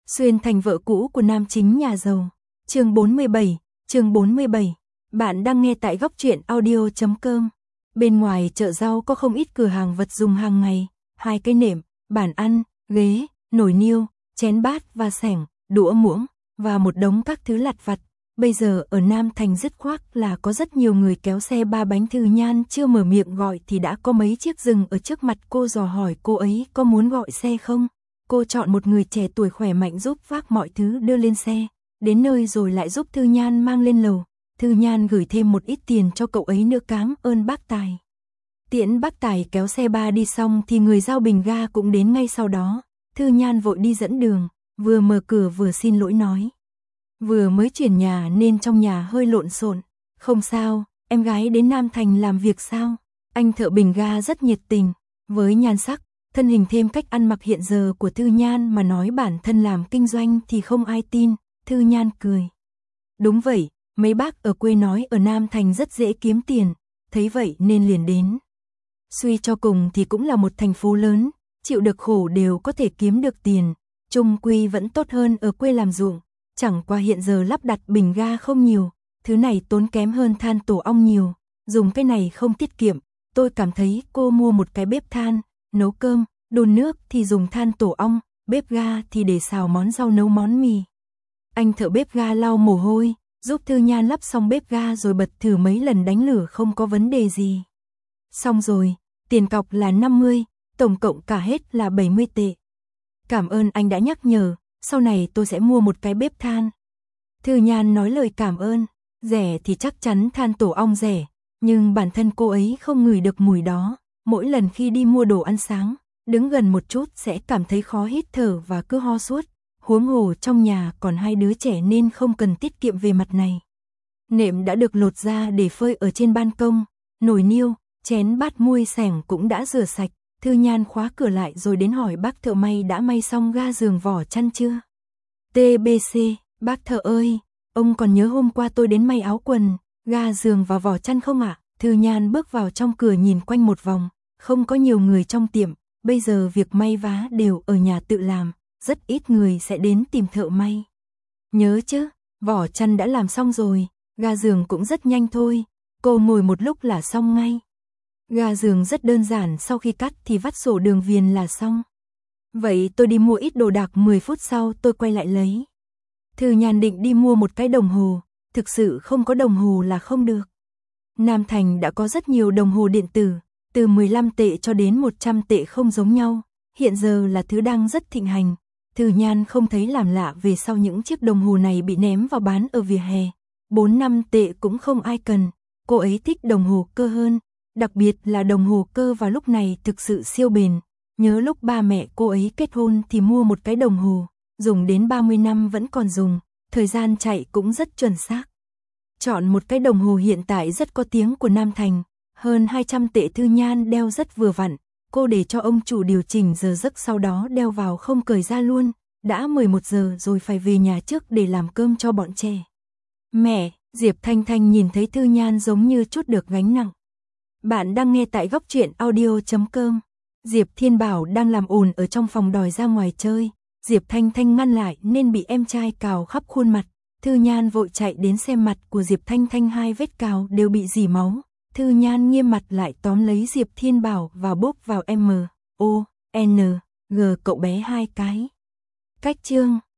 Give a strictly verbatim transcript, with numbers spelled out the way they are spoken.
Xuyên thành vợ cũ của nam chính nhà giàu. Chương bốn mươi bảy, chương bốn mươi bảy. Bạn đang nghe tại góc truyện audio chấm com. Bên ngoài chợ rau có không ít cửa hàng vật dùng hàng ngày, hai cái nệm, bàn ăn, ghế, nồi niêu, chén bát và xẻng, đũa muỗng và một đống các thứ lặt vặt. Bây giờ ở Nam Thành dứt khoát là có rất nhiều người kéo xe ba bánh. Thư Nhan chưa mở miệng gọi thì đã có mấy chiếc dừng ở trước mặt cô, dò hỏi cô ấy có muốn gọi xe không. Cô chọn một người trẻ tuổi khỏe mạnh giúp vác mọi thứ đưa lên xe, đến nơi rồi lại giúp Thư Nhan mang lên lầu. Thư Nhan gửi thêm một ít tiền cho cậu ấy nữa, cám ơn bác Tài. Tiễn bác Tài kéo xe ba đi xong thì người giao bình ga cũng đến ngay sau đó. Thư Nhan vội đi dẫn đường, vừa mở cửa vừa xin lỗi nói. Vừa mới chuyển nhà nên trong nhà hơi lộn xộn. Không sao, em gái đến Nam Thành làm việc sao? Anh thợ bình ga rất nhiệt tình. Với nhan sắc, thân hình thêm cách ăn mặc hiện giờ của Thư Nhan mà nói bản thân làm kinh doanh thì không ai tin. Thư Nhan cười. Đúng vậy, mấy bác ở quê nói ở Nam Thành rất dễ kiếm tiền, thấy vậy nên liền đến. Suy cho cùng thì cũng là một thành phố lớn, chịu được khổ đều có thể kiếm được tiền, chung quy vẫn tốt hơn ở quê làm ruộng. Chẳng qua hiện giờ lắp đặt bình ga không nhiều, thứ này tốn kém hơn than tổ ong nhiều, dùng cái này không tiết kiệm. Tôi cảm thấy cô mua một cái bếp than, nấu cơm, đun nước thì dùng than tổ ong, bếp ga thì để xào món rau nấu món mì. Anh thợ bếp ga lau mồ hôi, giúp Thư Nhan lắp xong bếp ga rồi bật thử mấy lần đánh lửa không có vấn đề gì. Xong rồi, tiền cọc là năm mươi, tổng cộng cả hết là bảy mươi tệ. Cảm ơn anh đã nhắc nhở, sau này tôi sẽ mua một cái bếp than. Thư Nhan nói lời cảm ơn, rẻ thì chắc chắn than tổ ong rẻ, nhưng bản thân cô ấy không ngửi được mùi đó. Mỗi lần khi đi mua đồ ăn sáng, đứng gần một chút sẽ cảm thấy khó hít thở và cứ ho suốt. Huống hồ trong nhà còn hai đứa trẻ nên không cần tiết kiệm về mặt này. Nệm đã được lột ra để phơi ở trên ban công, nồi niêu, chén bát muôi xẻng cũng đã rửa sạch. Thư Nhan khóa cửa lại rồi đến hỏi bác thợ may đã may xong ga giường vỏ chăn chưa. tê bê xê, bác thợ ơi, ông còn nhớ hôm qua tôi đến may áo quần, ga giường và vỏ chăn không ạ? Thư Nhan bước vào trong cửa nhìn quanh một vòng, không có nhiều người trong tiệm, bây giờ việc may vá đều ở nhà tự làm, rất ít người sẽ đến tìm thợ may. Nhớ chứ, vỏ chăn đã làm xong rồi, ga giường cũng rất nhanh thôi, cô ngồi một lúc là xong ngay. Ga giường rất đơn giản, sau khi cắt thì vắt sổ đường viền là xong. Vậy tôi đi mua ít đồ đạc, mười phút sau tôi quay lại lấy. Thư Nhan định đi mua một cái đồng hồ, thực sự không có đồng hồ là không được. Nam Thành đã có rất nhiều đồng hồ điện tử, từ mười lăm tệ cho đến một trăm tệ không giống nhau, hiện giờ là thứ đang rất thịnh hành. Thư Nhan không thấy làm lạ về sau những chiếc đồng hồ này bị ném vào bán ở vỉa hè. bốn năm tệ cũng không ai cần, cô ấy thích đồng hồ cơ hơn. Đặc biệt là đồng hồ cơ vào lúc này thực sự siêu bền. Nhớ lúc ba mẹ cô ấy kết hôn thì mua một cái đồng hồ, dùng đến ba mươi năm vẫn còn dùng, thời gian chạy cũng rất chuẩn xác. Chọn một cái đồng hồ hiện tại rất có tiếng của Nam Thành, hơn hai trăm tệ. Thư Nhan đeo rất vừa vặn, cô để cho ông chủ điều chỉnh giờ giấc sau đó đeo vào không cởi ra luôn. Đã mười một giờ rồi, phải về nhà trước để làm cơm cho bọn trẻ. Mẹ, Diệp Thanh Thanh nhìn thấy Thư Nhan giống như trút được gánh nặng. Bạn đang nghe tại góc truyện audio chấm com. Diệp Thiên Bảo đang làm ồn ở trong phòng đòi ra ngoài chơi. Diệp Thanh Thanh ngăn lại nên bị em trai cào khắp khuôn mặt. Thư Nhan vội chạy đến xem mặt của Diệp Thanh Thanh, hai vết cào đều bị rỉ máu. Thư Nhan nghiêm mặt lại tóm lấy Diệp Thiên Bảo và bóp vào M, O, N, G cậu bé hai cái. Cách chương